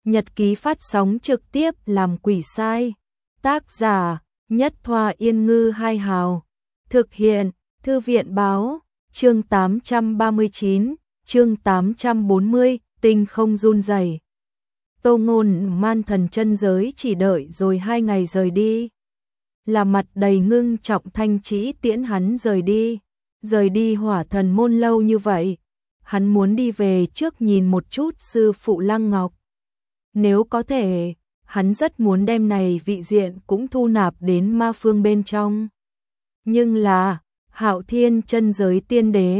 Nhật ký phát sóng trực tiếp làm quỷ sai. Tác giả Nhất Thoa Yên Ngư Hai Hào. Thực hiện Thư viện Báo. Chương 839, chương 840, tinh không run rẩy. Tô Ngôn Man Thần chân giới chỉ đợi rồi 2 ngày rời đi. Là mặt đầy ngưng trọng Thanh Trĩ tiễn hắn rời đi. Rời đi Hỏa Thần môn lâu như vậy, hắn muốn đi về trước nhìn một chút sư phụ Lăng Ngọc. Nếu có thể, hắn rất muốn đem này vị diện cũng thu nạp đến ma phương bên trong. Nhưng là, Hạo Thiên chân giới tiên đế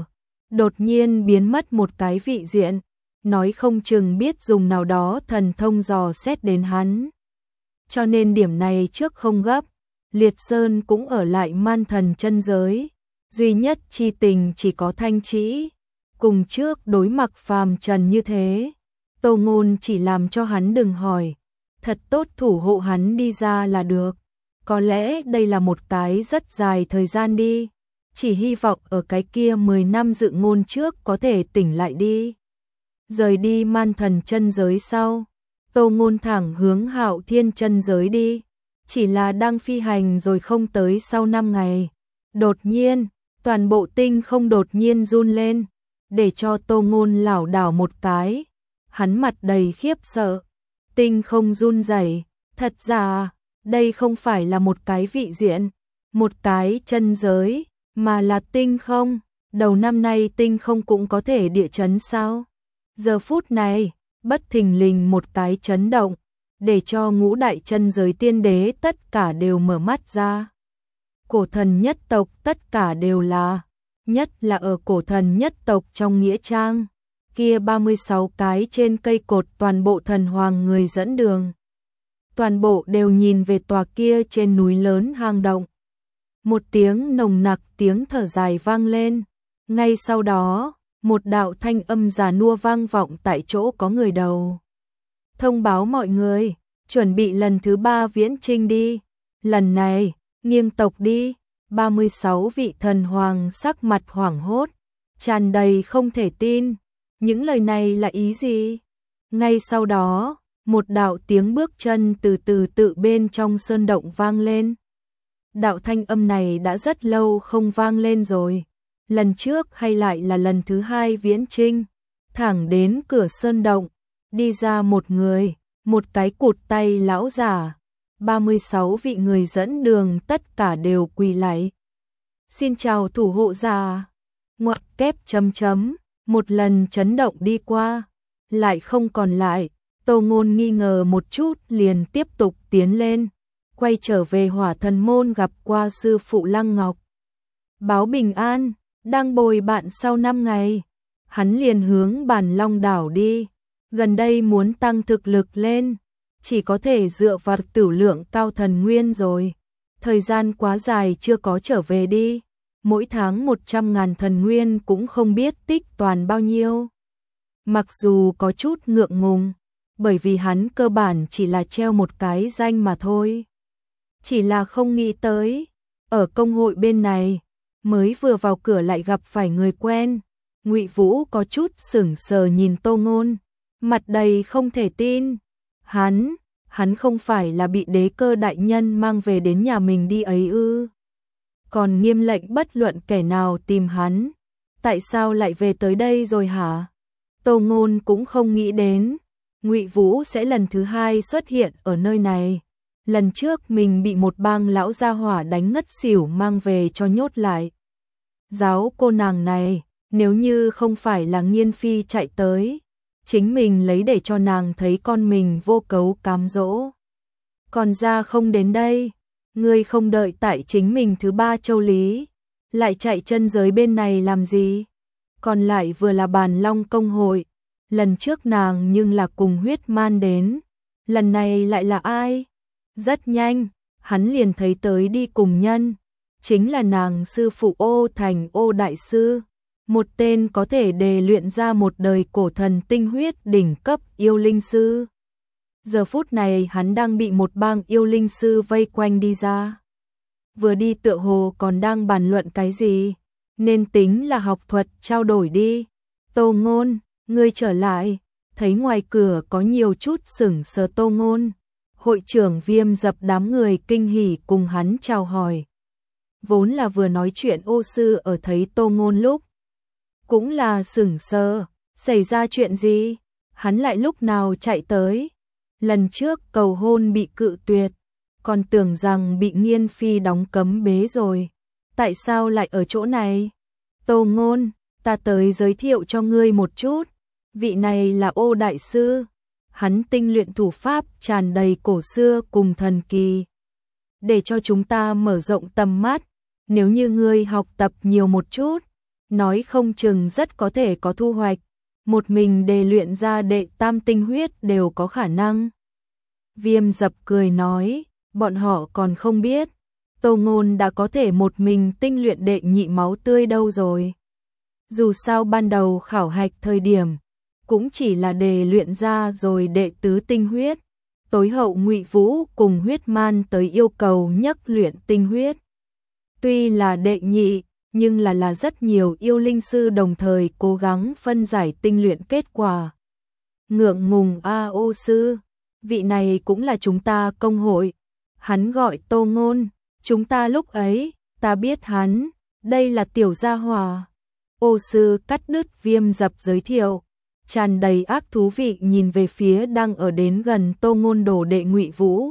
đột nhiên biến mất một cái vị diện, nói không chừng biết dùng nào đó thần thông dò xét đến hắn. Cho nên điểm này trước không gấp, Liệt Sơn cũng ở lại Man Thần chân giới, duy nhất chi tình chỉ có Thanh Trĩ. Cùng trước đối mặt phàm trần như thế, Tô Ngôn chỉ làm cho hắn đừng hỏi, thật tốt thủ hộ hắn đi ra là được. Có lẽ đây là một cái rất dài thời gian đi, chỉ hy vọng ở cái kia 10 năm dự ngôn trước có thể tỉnh lại đi. Rời đi Man Thần chân giới sau, Tô Ngôn thẳng hướng Hạo Thiên chân giới đi, chỉ là đang phi hành rồi không tới sau 5 ngày. Đột nhiên, toàn bộ tinh không đột nhiên run lên, để cho Tô Ngôn lảo đảo một cái. Hắn mặt đầy khiếp sợ, tinh không run rẩy, thật ra, đây không phải là một cái vị diện, một cái chân giới, mà là tinh không. Đầu năm nay tinh không cũng có thể địa chấn sao? Giờ phút này, bất thình lình một cái chấn động, để cho ngũ đại chân giới tiên đế tất cả đều mở mắt ra. Cổ thần nhất tộc tất cả đều là, nhất là ở cổ thần nhất tộc trong nghĩa trang, kia 36 cái trên cây cột toàn bộ thần hoàng người dẫn đường. Toàn bộ đều nhìn về tòa kia trên núi lớn hang động. Một tiếng nồng nặc tiếng thở dài vang lên. Ngay sau đó, một đạo thanh âm già nua vang vọng tại chỗ có người đầu. Thông báo mọi người, chuẩn bị lần thứ 3 viễn chinh đi. Lần này, nghiêng tộc đi. 36 vị thần hoàng sắc mặt hoảng hốt, tràn đầy không thể tin. Những lời này là ý gì? Ngay sau đó, một đạo tiếng bước chân từ từ tự bên trong sơn động vang lên. Đạo thanh âm này đã rất lâu không vang lên rồi. Lần trước hay lại là lần thứ 2 viễn chinh, thẳng đến cửa sơn động, đi ra một người, một cái cụt tay lão giả. 36 vị người dẫn đường tất cả đều quỳ lạy. Xin chào thủ hộ giả. Ngoặc kép chấm chấm, một lần chấn động đi qua, lại không còn lại. Tô Ngôn nghi ngờ một chút liền tiếp tục tiến lên, quay trở về Hỏa Thần môn gặp qua sư phụ Lăng Ngọc. Báo bình an, đang bồi bạn sau 5 ngày. Hắn liền hướng Bàn Long đảo đi, gần đây muốn tăng thực lực lên, chỉ có thể dựa vào tử lượng cao thần nguyên rồi. Thời gian quá dài chưa có trở về đi, mỗi tháng 100.000 thần nguyên cũng không biết tích toàn bao nhiêu. Mặc dù có chút ngượng ngùng, bởi vì hắn cơ bản chỉ là treo một cái danh mà thôi. Chỉ là không nghĩ tới, ở công hội bên này, mới vừa vào cửa lại gặp phải người quen. Ngụy Vũ có chút sững sờ nhìn Tô Ngôn, mặt đầy không thể tin. Hắn không phải là bị Đế Cơ đại nhân mang về đến nhà mình đi ấy ư? Còn nghiêm lệnh bất luận kẻ nào tìm hắn, tại sao lại về tới đây rồi hả? Tô Ngôn cũng không nghĩ đến Ngụy Vũ sẽ lần thứ 2 xuất hiện ở nơi này. Lần trước mình bị một bang lão gia hỏa đánh ngất xỉu mang về cho nhốt lại. Giáo cô nàng này, nếu như không phải là Nghiên Phi chạy tới, chính mình lấy để cho nàng thấy con mình vô cấu cám dỗ. Còn ra không đến đây, ngươi không đợi tại chính mình thứ 3 châu lý, lại chạy chân giới bên này làm gì? Còn lại vừa là Bàn Long công hội, lần trước nàng nhưng là cùng Huyết Man đến, lần này lại là ai? Rất nhanh, hắn liền thấy tới đi cùng nhân, chính là nàng sư phụ Ô Thành Ô Đại Sư, một tên có thể đề luyện ra một đời cổ thần tinh huyết đỉnh cấp yêu linh sư. Giờ phút này hắn đang bị một bang yêu linh sư vây quanh đi ra. Vừa đi tựa hồ còn đang bàn luận cái gì, nên tính là học thuật trao đổi đi. Tô Ngôn, ngươi trở lại. thấy ngoài cửa có nhiều chút sững sờ Tô Ngôn. Hội trưởng Viêm Dập đám người kinh hỉ cùng hắn chào hỏi. Vốn là vừa nói chuyện Ô Sư ở thấy Tô Ngôn lúc cũng là sững sờ, xảy ra chuyện gì? Hắn lại lúc nào chạy tới? Lần trước cầu hôn bị cự tuyệt, còn tưởng rằng bị Nghiên Phi đóng cấm bế rồi. Tại sao lại ở chỗ này? Tô Ngôn, ta tới giới thiệu cho ngươi một chút. Vị này là Ô Đại Sư. Hắn tinh luyện thủ pháp tràn đầy cổ xưa cùng thần kỳ. Để cho chúng ta mở rộng tầm mắt, nếu như ngươi học tập nhiều một chút, nói không chừng rất có thể có thu hoạch. Một mình đề luyện ra đệ tam tinh huyết đều có khả năng. Viêm Dập cười nói, bọn họ còn không biết, Tô Ngôn đã có thể một mình tinh luyện đệ nhị máu tươi đâu rồi. Dù sao ban đầu khảo hạch thời điểm, cũng chỉ là đề luyện ra rồi đệ tứ tinh huyết. Tối hậu Ngụy Vũ cùng Huyết Man tới yêu cầu nhắc luyện tinh huyết. Tuy là đệ nhị, nhưng là rất nhiều yêu linh sư đồng thời cố gắng phân giải tinh luyện kết quả. Ngượng ngùng a Ô Sư, vị này cũng là chúng ta công hội. Hắn gọi Tô Ngôn, chúng ta lúc ấy, ta biết hắn, đây là tiểu gia hỏa. Ô Sư cắt đứt Viêm Dập giới thiệu, tràn đầy ác thú vị nhìn về phía đang ở đến gần Tô Ngôn đồ đệ Ngụy Vũ.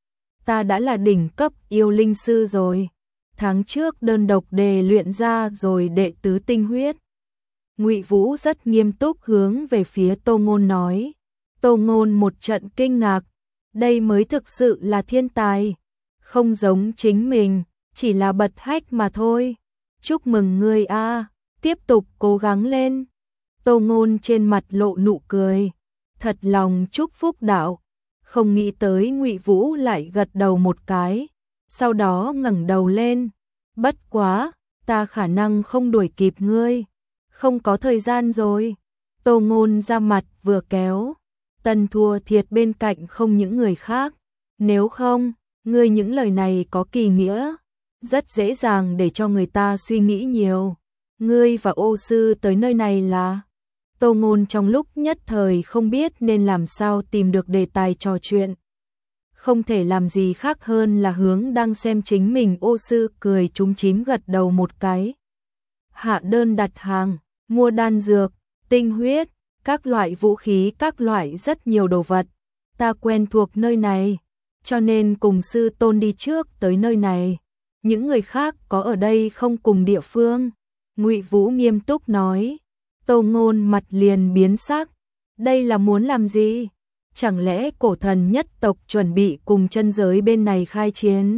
Ta đã là đỉnh cấp yêu linh sư rồi. Tháng trước đơn độc đề luyện ra rồi đệ tứ tinh huyết. Ngụy Vũ rất nghiêm túc hướng về phía Tô Ngôn nói. Tô Ngôn một trận kinh ngạc, đây mới thực sự là thiên tài, không giống chính mình, chỉ là bật hách mà thôi. Chúc mừng ngươi a, tiếp tục cố gắng lên. Tô Ngôn trên mặt lộ nụ cười, thật lòng chúc phúc đạo. Không nghĩ tới Ngụy Vũ lại gật đầu một cái, sau đó ngẩng đầu lên. Bất quá, ta khả năng không đuổi kịp ngươi, không có thời gian rồi. Tô Ngôn ra mặt vừa kéo, Tần thua thiệt bên cạnh không những người khác. Nếu không, ngươi những lời này có kỳ nghĩa, rất dễ dàng để cho người ta suy nghĩ nhiều. Ngươi và Ô Sư tới nơi này là... Tô Ngôn trong lúc nhất thời không biết nên làm sao tìm được đề tài trò chuyện. Không thể làm gì khác hơn là hướng đang xem chính mình Ô Sư cười trúng chím gật đầu một cái. Hạ đơn đặt hàng, mua đan dược, tinh huyết, các loại vũ khí, các loại rất nhiều đồ vật. Ta quen thuộc nơi này, cho nên cùng sư tôn đi trước tới nơi này. Những người khác có ở đây không cùng địa phương. Ngụy Vũ nghiêm túc nói. Tô Ngôn mặt liền biến sắc. Đây là muốn làm gì? Chẳng lẽ cổ thần nhất tộc chuẩn bị cùng chân giới bên này khai chiến?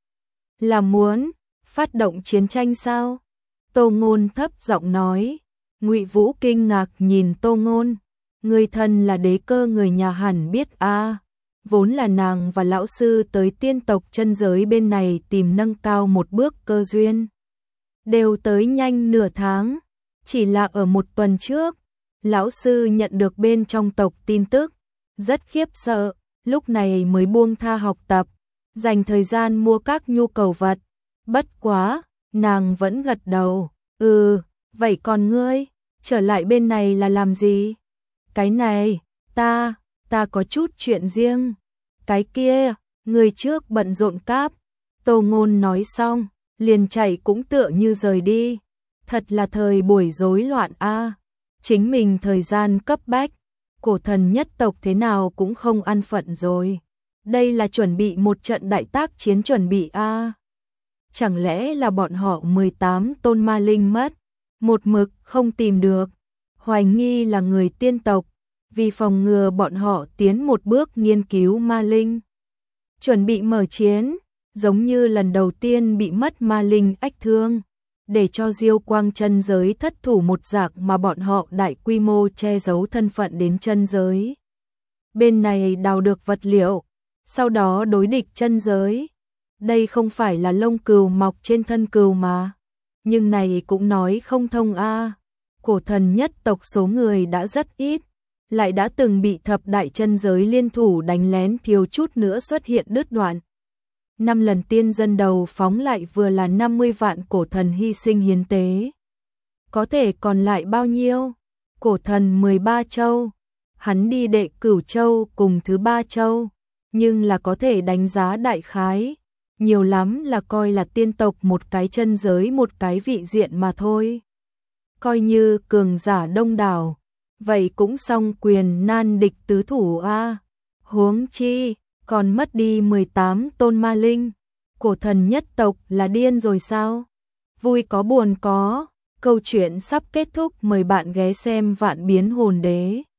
Là muốn phát động chiến tranh sao? Tô Ngôn thấp giọng nói. Ngụy Vũ kinh ngạc nhìn Tô Ngôn. Người thân là đế cơ người nhà hẳn biết a. Vốn là nàng và lão sư tới tiên tộc chân giới bên này tìm nâng cao một bước cơ duyên. Đều tới nhanh nửa tháng. Chỉ là ở một tuần trước, lão sư nhận được bên trong tộc tin tức, rất khiếp sợ, lúc này mới buông tha học tập, dành thời gian mua các nhu cầu vật. Bất quá, nàng vẫn gật đầu, vậy còn ngươi, trở lại bên này là làm gì? Cái này, ta có chút chuyện riêng. Cái kia, người trước bận rộn cáp. Tô Ngôn nói xong, liền chạy cũng tựa như rời đi. Thật là thời buổi rối loạn a. Chính mình thời gian cấp bách, cổ thần nhất tộc thế nào cũng không an phận rồi. Đây là chuẩn bị một trận đại tác chiến chuẩn bị a. Chẳng lẽ là bọn họ 18 tôn ma linh mất, một mực không tìm được, hoài nghi là người tiên tộc, vì phòng ngừa bọn họ tiến một bước nghiên cứu ma linh. Chuẩn bị mở chiến, giống như lần đầu tiên bị mất ma linh ách thương. Để cho Diêu Quang chân giới thất thủ một dạng mà bọn họ đại quy mô che giấu thân phận đến chân giới. Bên này đào được vật liệu, sau đó đối địch chân giới. Đây không phải là lông cừu mọc trên thân cừu mà. Nhưng này cũng nói không thông a. Cổ thần nhất tộc số người đã rất ít, lại đã từng bị thập đại chân giới liên thủ đánh lén, thiếu chút nữa xuất hiện đứt đoạn. 5 lần tiên dân đầu phóng lại vừa là 50 vạn cổ thần hy sinh hiến tế. Có thể còn lại bao nhiêu? Cổ thần 13 châu, hắn đi đệ Cửu Châu cùng thứ ba châu, nhưng là có thể đánh giá đại khái, nhiều lắm là coi là tiên tộc một cái chân giới một cái vị diện mà thôi. Coi như cường giả đông đảo, vậy cũng song quyền nan địch tứ thủ a. Huống chi, còn mất đi 18 tôn ma linh, cổ thần nhất tộc là điên rồi sao? Vui có buồn có, câu chuyện sắp kết thúc, mời bạn ghé xem Vạn Biến Hồn Đế.